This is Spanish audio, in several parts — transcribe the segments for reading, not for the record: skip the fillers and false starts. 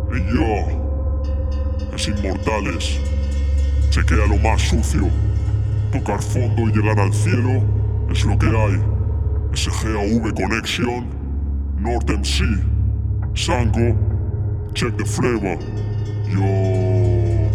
Y yo, es Inmortales. Chequea lo más sucio. Tocar fondo y llegar al cielo es lo que hay. SGAV Connection, North MC, Sango, check the flavor. Yo.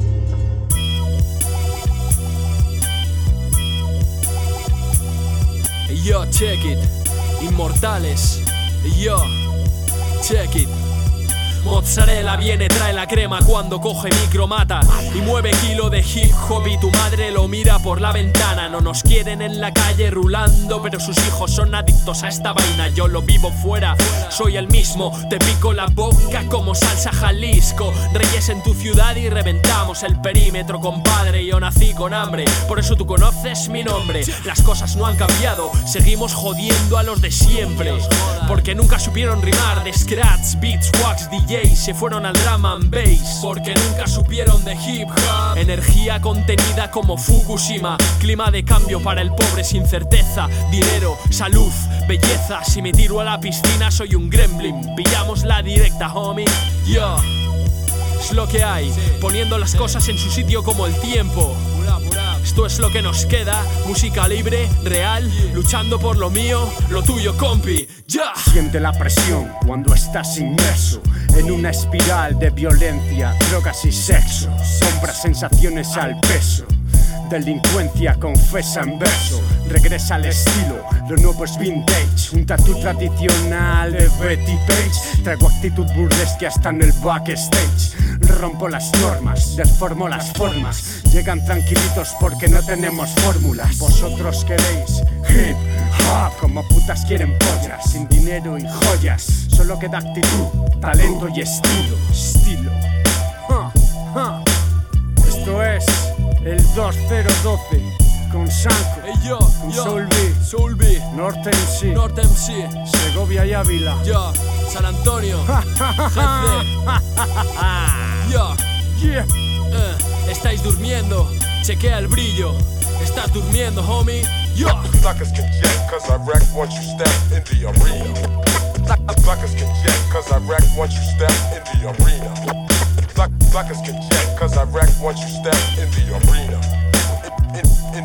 Yo, check it. Inmortales. Yo, check it. Mozzarella viene, trae la crema cuando coge micro mata y mueve kilo de hip hop y tu madre lo mira por la ventana. No nos quieren en la calle rulando, pero sus hijos son adictos a esta vaina. Yo lo vivo fuera, soy el mismo. Te pico la boca como salsa Jalisco. Reyes en tu ciudad y reventamos el perímetro, compadre. Yo nací con hambre, por eso tú conoces mi nombre. Las cosas no han cambiado, seguimos jodiendo a los de siempre, porque nunca supieron rimar. De scratch, beats, wax, DJ se fueron al drum and bass, porque nunca supieron de hip hop. Energía contenida como Fukushima, clima de cambio para el pobre sin certeza. Dinero, salud, belleza. Si me tiro a la piscina soy un gremlin. Pillamos la directa, homie. Yo, es lo que hay, poniendo las cosas en su sitio como el tiempo. Esto es lo que nos queda, música libre, real, luchando por lo mío, lo tuyo, compi. ¡Ya! Siente la presión cuando estás inmerso en una espiral de violencia, drogas y sexo. Sombras, sensaciones al peso. Delincuencia confesa en verso. Regresa al estilo, lo nuevo es vintage. Un tatú tradicional de Betty Page. Traigo actitud burlesque hasta en el backstage. Rompo las normas, deformo las formas. Llegan tranquilitos porque no tenemos fórmulas. Vosotros queréis hip hop como putas quieren pollas. Sin dinero y joyas, solo queda actitud, talento y estilo. Esto es el 2012 con Sanko, con Soul B, North MC, Segovia y Ávila. Yo, San Antonio, Yo, Yeah. Estáis durmiendo, chequea el brillo. Estás durmiendo, homie. Yo. Suckers can jet, cause I wreck once you step in the arena. Suckers can jet, cause I wreck once you step in the arena. Suckers can jet, cause I wreck once you step in the arena. In